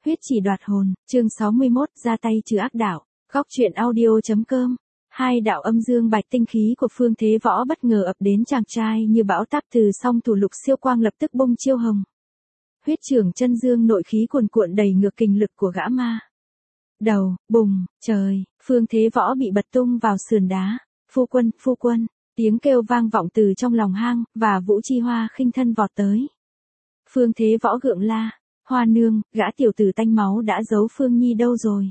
Huyết chỉ đoạt hồn, chương 61, ra tay trừ ác đạo, góc truyện audio.com. Hai đạo âm dương bạch tinh khí của Phương Thế Võ bất ngờ ập đến chàng trai như bão táp, từ song thủ Lục Siêu Quang lập tức bung chiêu hồng. Huyết trưởng chân dương nội khí cuồn cuộn đầy ngược kình lực của gã ma. Đầu, bùng, trời, Phương Thế Võ bị bật tung vào sườn đá. Phu quân, tiếng kêu vang vọng từ trong lòng hang, và Vũ Chi Hoa khinh thân vọt tới. Phương Thế Võ gượng la, Hoa nương, gã tiểu tử tanh máu đã giấu Phương Nhi đâu rồi?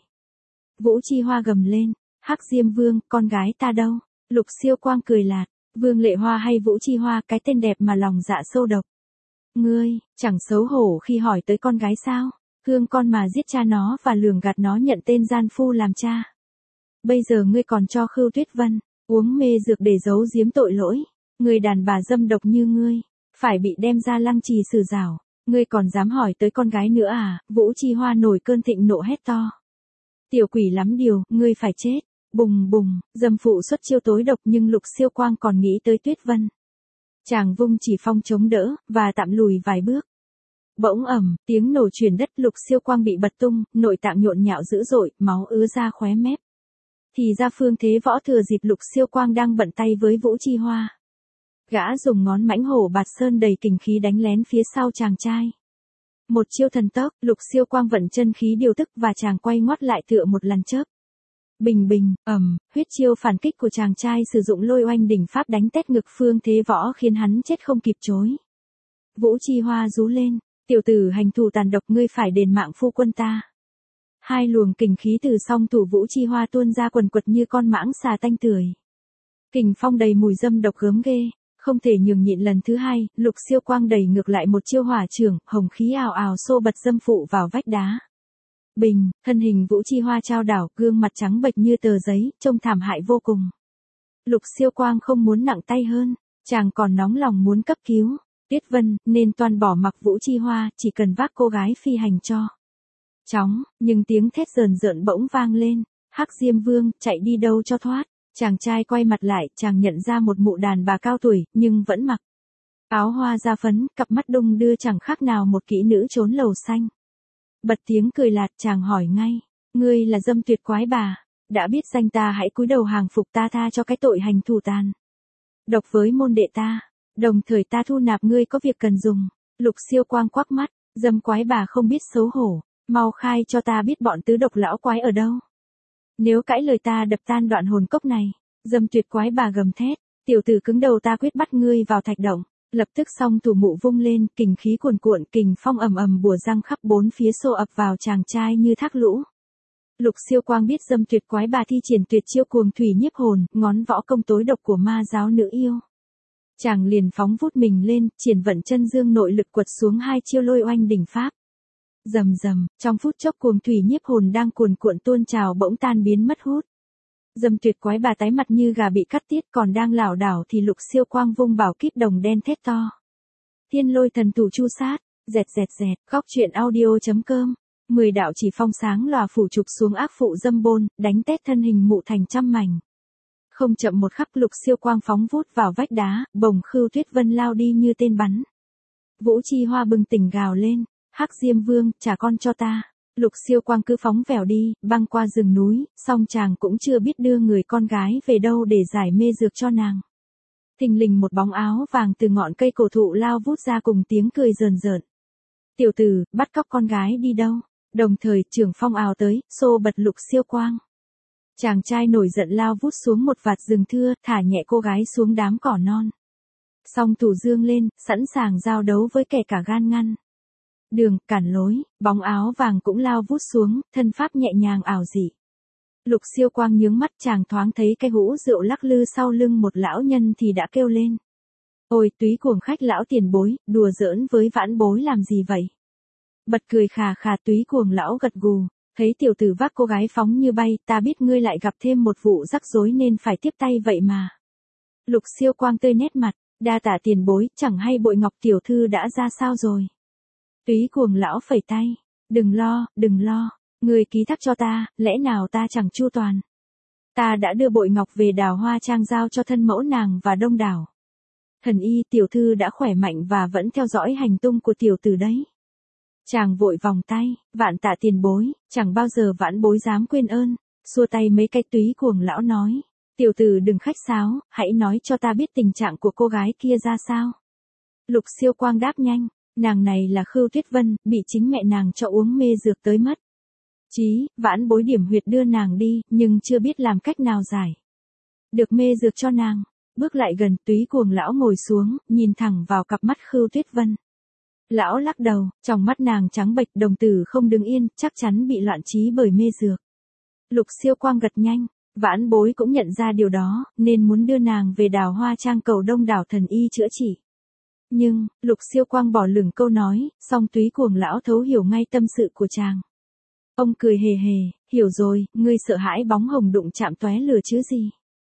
Vũ Chi Hoa gầm lên, Hắc Diêm Vương, con gái ta đâu? Lục Siêu Quang cười lạt, Vương Lệ Hoa hay Vũ Chi Hoa, cái tên đẹp mà lòng dạ sâu độc. Ngươi, chẳng xấu hổ khi hỏi tới con gái sao? Thương con mà giết cha nó và lường gạt nó nhận tên gian phu làm cha. Bây giờ ngươi còn cho Khưu Tuyết Vân uống mê dược để giấu giếm tội lỗi. Người đàn bà dâm độc như ngươi, phải bị đem ra lăng trì xử giảo. Ngươi còn dám hỏi tới con gái nữa à? Vũ Chi Hoa nổi cơn thịnh nộ hét to. Tiểu quỷ lắm điều, ngươi phải chết. Bùng bùng, dâm phụ xuất chiêu tối độc, nhưng Lục Siêu Quang còn nghĩ tới Tuyết Vân. Chàng vung chỉ phong chống đỡ, và tạm lùi vài bước. Bỗng ầm, tiếng nổ truyền đất, Lục Siêu Quang bị bật tung, nội tạng nhộn nhạo dữ dội, máu ứa ra khóe mép. Thì ra Phương Thế Võ thừa dịp Lục Siêu Quang đang bận tay với Vũ Chi Hoa. Gã dùng ngón mãnh hổ bạt sơn đầy kình khí đánh lén phía sau chàng trai. Một chiêu thần tốc, Lục Siêu Quang vận chân khí điều tức và chàng quay ngoắt lại tựa một lần chớp. Bình bình, huyết chiêu phản kích của chàng trai sử dụng Lôi Oanh đỉnh pháp đánh tét ngực Phương Thế Võ khiến hắn chết không kịp chối. Vũ Chi Hoa rú lên, tiểu tử hành thủ tàn độc, ngươi phải đền mạng phu quân ta. Hai luồng kình khí từ song thủ Vũ Chi Hoa tuôn ra quần quật như con mãng xà tanh tưởi. Kình phong đầy mùi dâm độc gớm ghê, không thể nhường nhịn lần thứ hai, Lục Siêu Quang đẩy ngược lại một chiêu hỏa chưởng, hồng khí ào ào xô bật dâm phụ vào vách đá. Bình, thân hình Vũ Chi Hoa trao đảo, gương mặt trắng bệch như tờ giấy, trông thảm hại vô cùng. Lục Siêu Quang không muốn nặng tay hơn, chàng còn nóng lòng muốn cấp cứu Tuyết Vân, nên toan bỏ mặc Vũ Chi Hoa, chỉ cần vác cô gái phi hành cho chóng, nhưng tiếng thét rờn rợn bỗng vang lên. Hắc Diêm Vương, chạy đi đâu cho thoát? Chàng trai quay mặt lại, chàng nhận ra một mụ đàn bà cao tuổi, nhưng vẫn mặc áo hoa da phấn, cặp mắt đung đưa chẳng khác nào một kỹ nữ trốn lầu xanh. Bật tiếng cười lạt, chàng hỏi ngay, ngươi là dâm tuyệt quái bà, đã biết danh ta hãy cúi đầu hàng phục ta, tha cho cái tội hành thủ tàn độc với môn đệ ta, đồng thời ta thu nạp ngươi có việc cần dùng. Lục Siêu Quang quắc mắt, dâm quái bà không biết xấu hổ, mau khai cho ta biết bọn tứ độc lão quái ở đâu. Nếu cãi lời ta đập tan đoạn hồn cốc này. Dâm tuyệt quái bà gầm thét, tiểu tử cứng đầu, ta quyết bắt ngươi vào thạch động. Lập tức song thủ mụ vung lên, kình khí cuồn cuộn, kình phong ầm ầm bùa răng khắp bốn phía xô ập vào chàng trai như thác lũ. Lục Siêu Quang biết dâm tuyệt quái bà thi triển tuyệt chiêu cuồng thủy nhiếp hồn, ngón võ công tối độc của ma giáo nữ yêu. Chàng liền phóng vút mình lên, triển vận chân dương nội lực quật xuống hai chiêu Lôi Oanh đỉnh pháp. Rầm rầm, trong phút chốc cuồng thủy nhiếp hồn đang cuồn cuộn tuôn trào bỗng tan biến mất hút. Dâm tuyệt quái bà tái mặt như gà bị cắt tiết, còn đang lảo đảo thì Lục Siêu Quang vung bảo kíp đồng đen thét to. Thiên Lôi thần thủ chu sát, dẹt, góc truyện audio.com. 10 đạo chỉ phong sáng lòa phủ chụp xuống ác phụ dâm bôn, đánh tét thân hình mụ thành trăm mảnh. Không chậm một khắc, Lục Siêu Quang phóng vút vào vách đá, bồng Khưu Tuyết Vân lao đi như tên bắn. Vũ Chi Hoa bừng tỉnh gào lên, Hắc Diêm Vương, trả con cho ta. Lục Siêu Quang cứ phóng vèo đi, băng qua rừng núi, song chàng cũng chưa biết đưa người con gái về đâu để giải mê dược cho nàng. Thình lình một bóng áo vàng từ ngọn cây cổ thụ lao vút ra cùng tiếng cười rờn rợn. Tiểu tử, bắt cóc con gái đi đâu? Đồng thời trưởng phong ào tới, xô bật Lục Siêu Quang. Chàng trai nổi giận lao vút xuống một vạt rừng thưa, thả nhẹ cô gái xuống đám cỏ non. Song thủ dương lên, sẵn sàng giao đấu với kẻ cả gan ngăn đường, cản lối, bóng áo vàng cũng lao vút xuống, thân pháp nhẹ nhàng ảo dị. Lục Siêu Quang nhướng mắt, chàng thoáng thấy cái hũ rượu lắc lư sau lưng một lão nhân thì đã kêu lên. Ôi túy cuồng khách lão tiền bối, đùa giỡn với vãn bối làm gì vậy? Bật cười khà khà, túy cuồng lão gật gù, thấy tiểu tử vác cô gái phóng như bay, ta biết ngươi lại gặp thêm một vụ rắc rối nên phải tiếp tay vậy mà. Lục Siêu Quang tươi nét mặt, đa tạ tiền bối, chẳng hay Bội Ngọc tiểu thư đã ra sao rồi? Túy cuồng lão phẩy tay, đừng lo, người ký thác cho ta, lẽ nào ta chẳng chu toàn. Ta đã đưa Bội Ngọc về Đào Hoa Trang giao cho thân mẫu nàng và đông đảo thần y, tiểu thư đã khỏe mạnh và vẫn theo dõi hành tung của tiểu tử đấy. Chàng vội vòng tay, vạn tạ tiền bối, chẳng bao giờ vãn bối dám quên ơn, xua tay mấy cái túy cuồng lão nói. Tiểu tử đừng khách sáo, hãy nói cho ta biết tình trạng của cô gái kia ra sao. Lục Siêu Quang đáp nhanh, nàng này là Khưu Tuyết Vân, bị chính mẹ nàng cho uống mê dược tới mất. Chí, vãn bối điểm huyệt đưa nàng đi, nhưng chưa biết làm cách nào giải được mê dược cho nàng. Bước lại gần, túy cuồng lão ngồi xuống, nhìn thẳng vào cặp mắt Khưu Tuyết Vân. Lão lắc đầu, trong mắt nàng trắng bệch, đồng tử không đứng yên, chắc chắn bị loạn trí bởi mê dược. Lục Siêu Quang gật nhanh, vãn bối cũng nhận ra điều đó, nên muốn đưa nàng về Đào Hoa Trang cầu Đông Đảo thần y chữa trị. Nhưng, Lục Siêu Quang bỏ lửng câu nói, song túy cuồng lão thấu hiểu ngay tâm sự của chàng. Ông cười hề hề, hiểu rồi, ngươi sợ hãi bóng hồng đụng chạm tóe lửa chứ gì.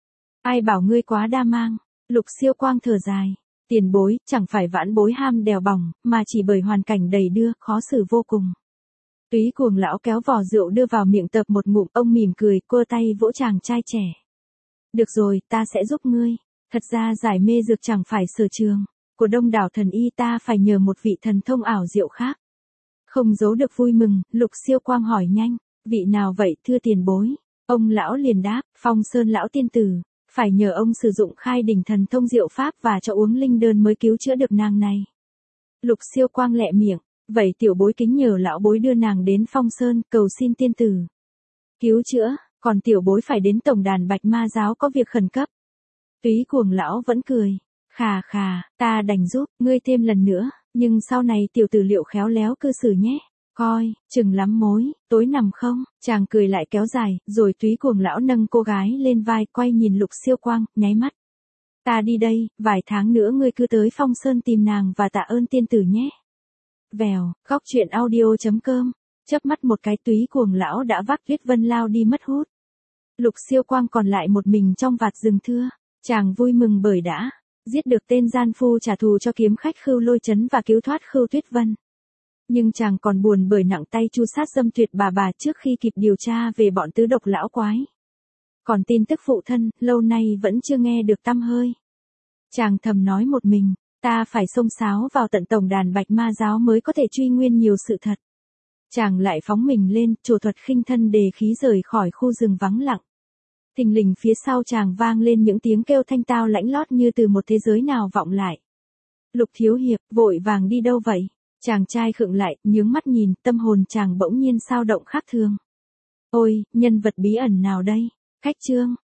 Ai bảo ngươi quá đa mang. Lục Siêu Quang thở dài. Tiền bối, chẳng phải vãn bối ham đèo bỏng, mà chỉ bởi hoàn cảnh đầy đưa, khó xử vô cùng. Túy cuồng lão kéo vò rượu đưa vào miệng tập một ngụm, ông mỉm cười, cua tay vỗ chàng trai trẻ. Được rồi, ta sẽ giúp ngươi. Thật ra giải mê dược chẳng phải sở trường của Đông Đảo thần y, ta phải nhờ một vị thần thông ảo diệu khác. Không giấu được vui mừng, Lục Siêu Quang hỏi nhanh, vị nào vậy thưa tiền bối? Ông lão liền đáp, Phong Sơn lão tiên tử, phải nhờ ông sử dụng khai đỉnh thần thông diệu pháp và cho uống linh đơn mới cứu chữa được nàng này. Lục Siêu Quang lẹ miệng, vậy tiểu bối kính nhờ lão bối đưa nàng đến Phong Sơn, cầu xin tiên tử cứu chữa, còn tiểu bối phải đến tổng đàn Bạch Ma giáo có việc khẩn cấp. Túy cuồng lão vẫn cười, khà khà, ta đành giúp ngươi thêm lần nữa, nhưng sau này tiểu tử liệu khéo léo cư xử nhé. Coi, chừng lắm mối, tối nằm không? Chàng cười lại kéo dài, rồi túy cuồng lão nâng cô gái lên vai, quay nhìn Lục Siêu Quang, nháy mắt. Ta đi đây, vài tháng nữa ngươi cứ tới Phong Sơn tìm nàng và tạ ơn tiên tử nhé. Vèo, khóc chuyện audio.com, chớp mắt một cái túy cuồng lão đã vác Tuyết Vân lao đi mất hút. Lục Siêu Quang còn lại một mình trong vạt rừng thưa, chàng vui mừng bởi đã giết được tên gian phu trả thù cho kiếm khách Khưu Lôi Chấn và cứu thoát Khưu Tuyết Vân. Nhưng chàng còn buồn bởi nặng tay chu sát dâm tuyệt bà trước khi kịp điều tra về bọn tứ độc lão quái. Còn tin tức phụ thân, lâu nay vẫn chưa nghe được tăm hơi. Chàng thầm nói một mình, ta phải xông xáo vào tận tổng đàn Bạch Ma giáo mới có thể truy nguyên nhiều sự thật. Chàng lại phóng mình lên, trổ thuật khinh thân đề khí rời khỏi khu rừng vắng lặng. Thình lình phía sau chàng vang lên những tiếng kêu thanh tao lãnh lót như từ một thế giới nào vọng lại. Lục thiếu hiệp, vội vàng đi đâu vậy? Chàng trai khựng lại, nhướng mắt nhìn, tâm hồn chàng bỗng nhiên sao động khác thường. Ôi, nhân vật bí ẩn nào đây? Khách trương,